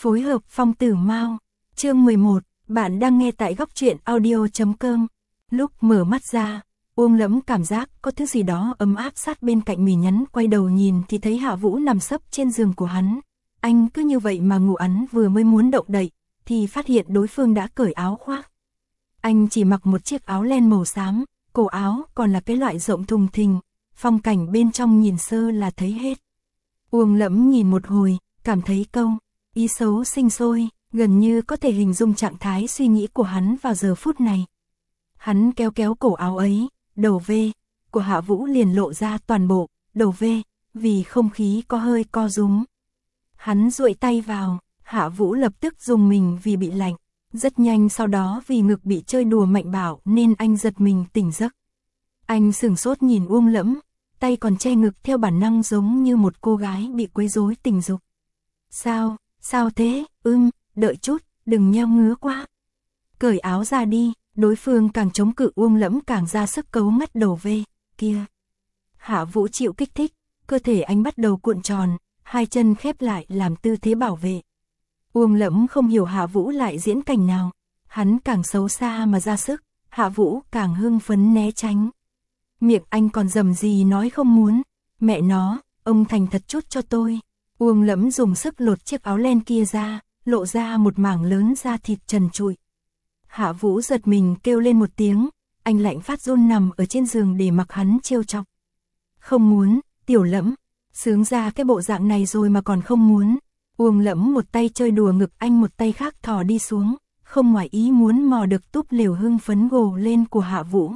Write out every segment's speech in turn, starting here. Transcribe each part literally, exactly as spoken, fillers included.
Phối hợp Phong Tử Mao. Chương mười một, bạn đang nghe tại góc truyện audio chấm com. Lúc mở mắt ra, Uông Lẫm cảm giác có thứ gì đó ấm áp sát bên cạnh mì nhắn, quay đầu nhìn thì thấy Hạ Vũ nằm sấp trên giường của hắn. Anh cứ như vậy mà ngủ, hắn vừa mới muốn động đậy thì phát hiện đối phương đã cởi áo khoác. Anh chỉ mặc một chiếc áo len màu xám, cổ áo còn là cái loại rộng thùng thình, phong cảnh bên trong nhìn sơ là thấy hết. Uông Lẫm nhìn một hồi, cảm thấy câu ý xấu sinh sôi, gần như có thể hình dung trạng thái suy nghĩ của hắn vào giờ phút này. Hắn kéo kéo cổ áo ấy, đầu V của Hạ Vũ liền lộ ra toàn bộ, đầu V, vì không khí có hơi co rúm. Hắn duỗi tay vào, Hạ Vũ lập tức rùng mình vì bị lạnh. Rất nhanh sau đó vì ngực bị chơi đùa mạnh bạo nên anh giật mình tỉnh giấc. Anh sửng sốt nhìn Uông Lẫm, tay còn che ngực theo bản năng giống như một cô gái bị quấy rối tình dục. Sao, sao thế, ưm, đợi chút, đừng nheo ngứa quá. Cởi áo ra đi, đối phương càng chống cự Uông Lẫm càng ra sức cấu ngắt đầu V, kia. Hạ Vũ chịu kích thích, cơ thể anh bắt đầu cuộn tròn, hai chân khép lại làm tư thế bảo vệ. Uông Lẫm không hiểu Hạ Vũ lại diễn cảnh nào, hắn càng xấu xa mà ra sức, Hạ Vũ càng hưng phấn né tránh. Miệng anh còn rầm gì nói không muốn, mẹ nó, ông thành thật chút cho tôi. Uông Lẫm dùng sức lột chiếc áo len kia ra, lộ ra một mảng lớn da thịt trần trụi. Hạ Vũ giật mình kêu lên một tiếng, anh lạnh phát run nằm ở trên giường để mặc hắn trêu chọc. Không muốn, Tiểu Lẫm, sướng ra cái bộ dạng này rồi mà còn không muốn. Uông Lẫm một tay chơi đùa ngực anh, một tay khác thò đi xuống, không ngoài ý muốn mò được túp lều hưng phấn gồ lên của Hạ Vũ.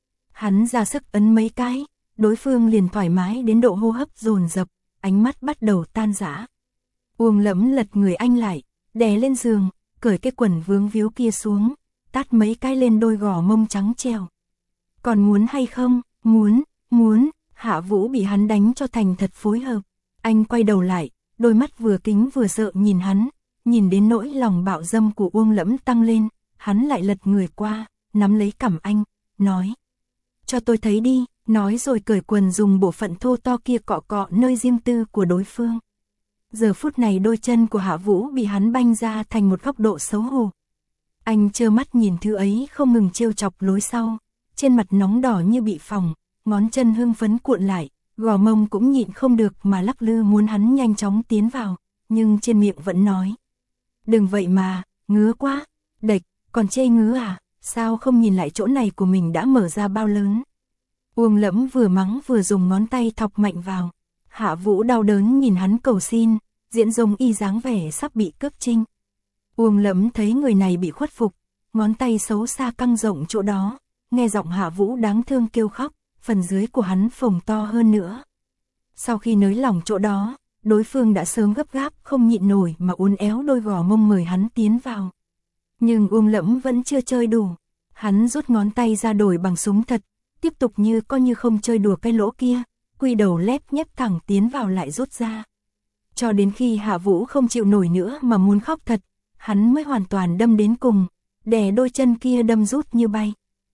Hắn ra sức ấn mấy cái, đối phương liền thoải mái đến độ hô hấp dồn dập, ánh mắt bắt đầu tan rã. Uông Lẫm lật người anh lại, đè lên giường, cởi cái quần vướng víu kia xuống, tát mấy cái lên đôi gò mông trắng trèo. Còn muốn hay không? Muốn, muốn. Hạ Vũ bị hắn đánh cho thành thật phối hợp. Anh quay đầu lại, đôi mắt vừa kính vừa sợ nhìn hắn, nhìn đến nỗi lòng bạo dâm của Uông Lẫm tăng lên, hắn lại lật người qua, nắm lấy cằm anh, nói: cho tôi thấy đi, nói rồi cởi quần dùng bộ phận thô to kia cọ cọ nơi riêng tư của đối phương. Giờ phút này đôi chân của Hạ Vũ bị hắn banh ra thành một góc độ xấu hổ. Anh trơ mắt nhìn thứ ấy không ngừng trêu chọc lối sau, trên mặt nóng đỏ như bị phỏng, ngón chân hưng phấn cuộn lại, gò mông cũng nhịn không được mà lắc lư muốn hắn nhanh chóng tiến vào, nhưng trên miệng vẫn nói: đừng vậy mà, ngứa quá, đệch, còn chê ngứa à, sao không nhìn lại chỗ này của mình đã mở ra bao lớn. Uông Lẫm vừa mắng vừa dùng ngón tay thọc mạnh vào. Hạ Vũ đau đớn nhìn hắn cầu xin, diễn giống y dáng vẻ sắp bị cướp trinh. Uông Lẫm thấy người này bị khuất phục, ngón tay xấu xa căng rộng chỗ đó, nghe giọng Hạ Vũ đáng thương kêu khóc, phần dưới của hắn phồng to hơn nữa. Sau khi nới lỏng chỗ đó, đối phương đã sớm gấp gáp không nhịn nổi mà uốn éo đôi gò mông mời hắn tiến vào. Nhưng Uông Lẫm vẫn chưa chơi đủ, hắn rút ngón tay ra đổi bằng súng thật, tiếp tục như coi như không chơi đùa cái lỗ kia, quy đầu lép nhép thẳng tiến vào lại rút ra. Cho đến khi Hạ Vũ không chịu nổi nữa mà muốn khóc thật, hắn mới hoàn toàn đâm đến cùng, đè đôi chân kia đâm rút như bay.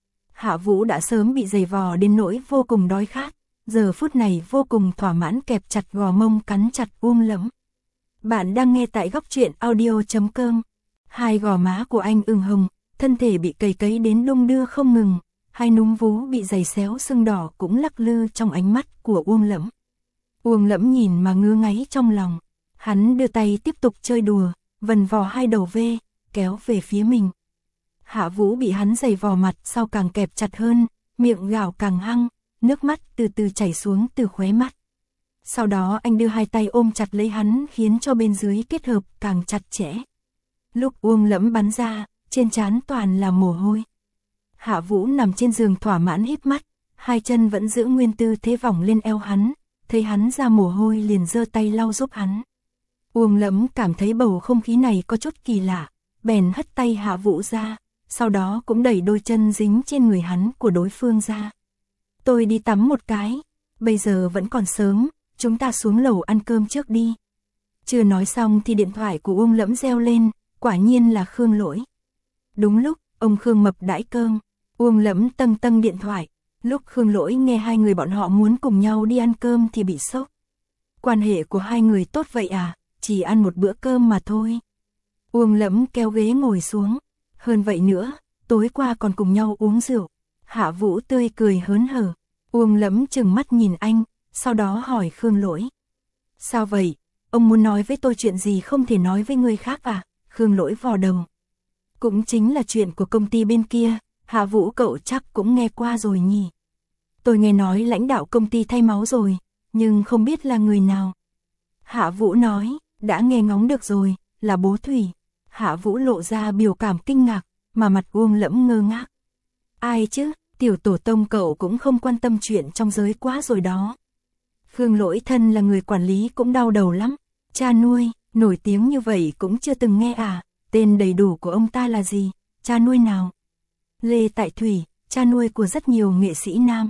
Hạ Vũ đã sớm bị giày vò đến nỗi vô cùng đói khát, giờ phút này vô cùng thỏa mãn kẹp chặt gò mông cắn chặt Uông Lẫm. Bạn đang nghe tại góc truyện audio chấm com. Hai gò má của anh ửng hồng, thân thể bị cầy cấy đến đung đưa không ngừng, hai núm vú bị giày xéo sưng đỏ cũng lắc lư trong ánh mắt của Uông Lẫm. Uông Lẫm nhìn mà ngứa ngáy trong lòng, hắn đưa tay tiếp tục chơi đùa, vần vò hai đầu V, kéo về phía mình. Hạ Vũ bị hắn giày vò mặt sau càng kẹp chặt hơn, miệng gào càng hăng, nước mắt từ từ chảy xuống từ khóe mắt. Sau đó anh đưa hai tay ôm chặt lấy hắn khiến cho bên dưới kết hợp càng chặt chẽ. Lúc Uông Lẫm bắn ra, trên trán toàn là mồ hôi. Hạ Vũ nằm trên giường thỏa mãn híp mắt, hai chân vẫn giữ nguyên tư thế vòng lên eo hắn, thấy hắn ra mồ hôi liền giơ tay lau giúp hắn. Uông Lẫm cảm thấy bầu không khí này có chút kỳ lạ, bèn hất tay Hạ Vũ ra, sau đó cũng đẩy đôi chân dính trên người hắn của đối phương ra. Tôi đi tắm một cái, bây giờ vẫn còn sớm, chúng ta xuống lầu ăn cơm trước đi. Chưa nói xong thì điện thoại của Uông Lẫm reo lên, quả nhiên là Khương Lỗi. Đúng lúc, ông Khương Mập đãi cơm, Uông Lẫm tâng tâng điện thoại, lúc Khương Lỗi nghe hai người bọn họ muốn cùng nhau đi ăn cơm thì bị sốc. Quan hệ của hai người tốt vậy à, chỉ ăn một bữa cơm mà thôi. Uông Lẫm kéo ghế ngồi xuống. Hơn vậy nữa, tối qua còn cùng nhau uống rượu. Hạ Vũ tươi cười hớn hở. Uông Lẫm trừng mắt nhìn anh, sau đó hỏi Khương Lỗi. Sao vậy? Ông muốn nói với tôi chuyện gì không thể nói với người khác à? Khương Lỗi vò đầu. Cũng chính là chuyện của công ty bên kia, Hạ Vũ cậu chắc cũng nghe qua rồi nhỉ. Tôi nghe nói lãnh đạo công ty thay máu rồi, nhưng không biết là người nào. Hạ Vũ nói, đã nghe ngóng được rồi, là bố Thủy. Hạ Vũ lộ ra biểu cảm kinh ngạc, mà mặt Uông Lẫm ngơ ngác. Ai chứ, tiểu tổ tông cậu cũng không quan tâm chuyện trong giới quá rồi đó. Khương Lỗi thân là người quản lý cũng đau đầu lắm. Cha nuôi, nổi tiếng như vậy cũng chưa từng nghe à, tên đầy đủ của ông ta là gì, cha nuôi nào? Lê Tại Thủy, cha nuôi của rất nhiều nghệ sĩ nam.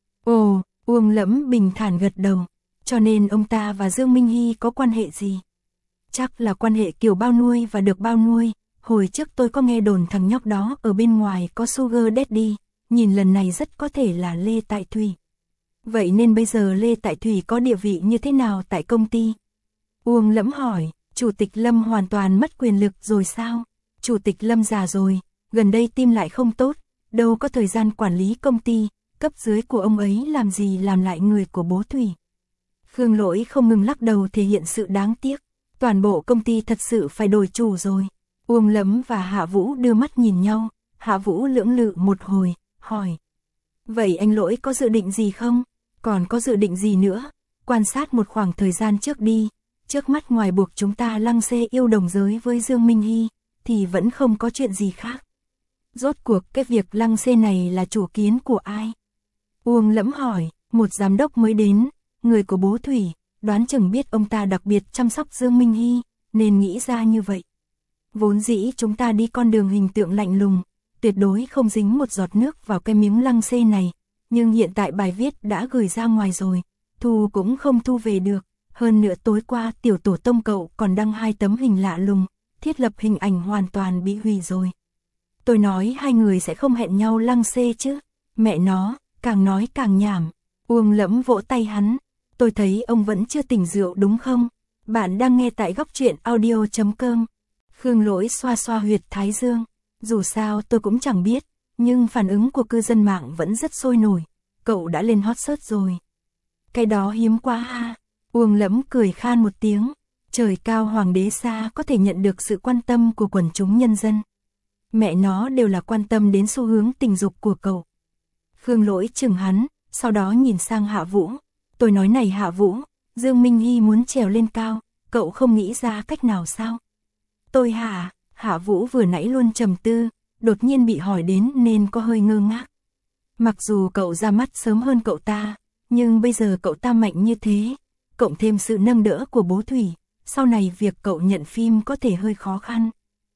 Ồ, Uông Lẫm bình thản gật đầu, cho nên ông ta và Dương Minh Hy có quan hệ gì? Chắc là quan hệ kiểu bao nuôi và được bao nuôi, hồi trước tôi có nghe đồn thằng nhóc đó ở bên ngoài có sugar daddy, nhìn lần này rất có thể là Lê Tại Thủy. Vậy nên bây giờ Lê Tại Thủy có địa vị như thế nào tại công ty? Uông Lẫm hỏi, Chủ tịch Lâm hoàn toàn mất quyền lực rồi sao? Chủ tịch Lâm già rồi, gần đây tim lại không tốt, đâu có thời gian quản lý công ty, cấp dưới của ông ấy làm gì làm lại người của bố Thủy. Khương Lỗi không ngừng lắc đầu thể hiện sự đáng tiếc, toàn bộ công ty thật sự phải đổi chủ rồi. Uông Lẫm và Hạ Vũ đưa mắt nhìn nhau, Hạ Vũ lưỡng lự một hồi, hỏi. Vậy anh Lỗi có dự định gì không? Còn có dự định gì nữa? Quan sát một khoảng thời gian trước đi, trước mắt ngoài buộc chúng ta lăng xê yêu đồng giới với Dương Minh Hy, thì vẫn không có chuyện gì khác. Rốt cuộc cái việc lăng xê này là chủ kiến của ai? Uông Lẫm hỏi, một giám đốc mới đến, người của bố Thủy, đoán chừng biết ông ta đặc biệt chăm sóc Dương Minh Hy, nên nghĩ ra như vậy. Vốn dĩ chúng ta đi con đường hình tượng lạnh lùng, tuyệt đối không dính một giọt nước vào cái miếng lăng xê này, nhưng hiện tại bài viết đã gửi ra ngoài rồi, thu cũng không thu về được. Hơn nữa tối qua tiểu tổ tông cậu còn đăng hai tấm hình lạ lùng, thiết lập hình ảnh hoàn toàn bị hủy rồi. Tôi nói hai người sẽ không hẹn nhau lăng xê chứ, mẹ nó, càng nói càng nhảm. Uông Lẫm vỗ tay hắn, tôi thấy ông vẫn chưa tỉnh rượu đúng không? Bạn đang nghe tại góc truyện audio chấm com. Khương Lỗi xoa xoa huyệt thái dương, dù sao tôi cũng chẳng biết, nhưng phản ứng của cư dân mạng vẫn rất sôi nổi, cậu đã lên hot search rồi. Cái đó hiếm quá ha. Uông Lẫm cười khan một tiếng, trời cao hoàng đế xa có thể nhận được sự quan tâm của quần chúng nhân dân. Mẹ nó đều là quan tâm đến xu hướng tình dục của cậu. Khương Lỗi chừng hắn, sau đó nhìn sang Hạ Vũ. Tôi nói này Hạ Vũ, Dương Minh Hy muốn trèo lên cao, cậu không nghĩ ra cách nào sao? Tôi hả? Hạ Vũ vừa nãy luôn trầm tư, đột nhiên bị hỏi đến nên có hơi ngơ ngác. Mặc dù cậu ra mắt sớm hơn cậu ta, nhưng bây giờ cậu ta mạnh như thế, cộng thêm sự nâng đỡ của bố Thủy, sau này việc cậu nhận phim có thể hơi khó khăn.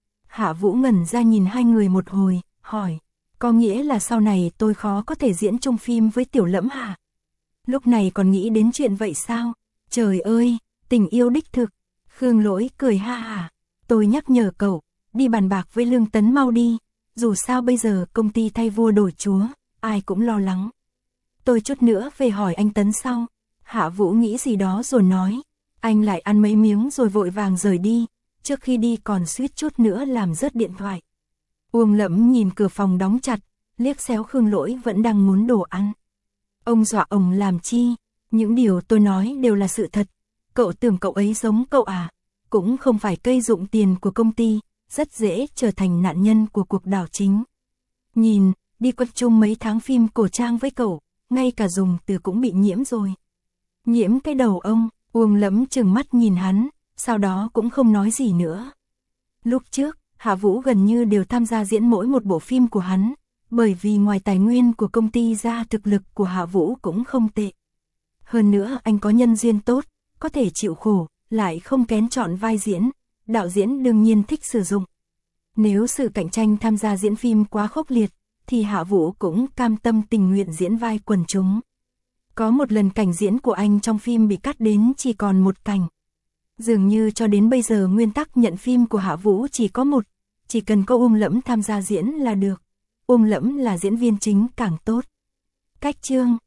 Hạ Vũ ngẩn ra nhìn hai người một hồi, hỏi, có nghĩa là sau này tôi khó có thể diễn chung phim với Tiểu Lẫm hả? Lúc này còn nghĩ đến chuyện vậy sao? Trời ơi, tình yêu đích thực. Khương Lỗi cười ha hả, tôi nhắc nhở cậu, đi bàn bạc với Lương Tấn mau đi, dù sao bây giờ công ty thay vua đổi chúa, ai cũng lo lắng. Tôi chút nữa về hỏi anh Tấn sau. Hạ Vũ nghĩ gì đó rồi nói, anh lại ăn mấy miếng rồi vội vàng rời đi, trước khi đi còn suýt chút nữa làm rớt điện thoại. Uông Lẫm nhìn cửa phòng đóng chặt, liếc xéo Khương Lỗi vẫn đang muốn đồ ăn. Ông dọa ông làm chi, những điều tôi nói đều là sự thật, cậu tưởng cậu ấy giống cậu à, cũng không phải cây dụng tiền của công ty, rất dễ trở thành nạn nhân của cuộc đảo chính. Nhìn, đi quay chung mấy tháng phim cổ trang với cậu, ngay cả dùng từ cũng bị nhiễm rồi. Nhiễm cái đầu ông, Uông Lẫm trừng mắt nhìn hắn, sau đó cũng không nói gì nữa. Lúc trước, Hạ Vũ gần như đều tham gia diễn mỗi một bộ phim của hắn, bởi vì ngoài tài nguyên của công ty ra thực lực của Hạ Vũ cũng không tệ. Hơn nữa anh có nhân duyên tốt, có thể chịu khổ, lại không kén chọn vai diễn, đạo diễn đương nhiên thích sử dụng. Nếu sự cạnh tranh tham gia diễn phim quá khốc liệt, thì Hạ Vũ cũng cam tâm tình nguyện diễn vai quần chúng. Có một lần cảnh diễn của anh trong phim bị cắt đến chỉ còn một cảnh. Dường như cho đến bây giờ nguyên tắc nhận phim của Hạ Vũ chỉ có một, chỉ cần có Uông Lẫm tham gia diễn là được. Uông Lẫm là diễn viên chính càng tốt. Cách chương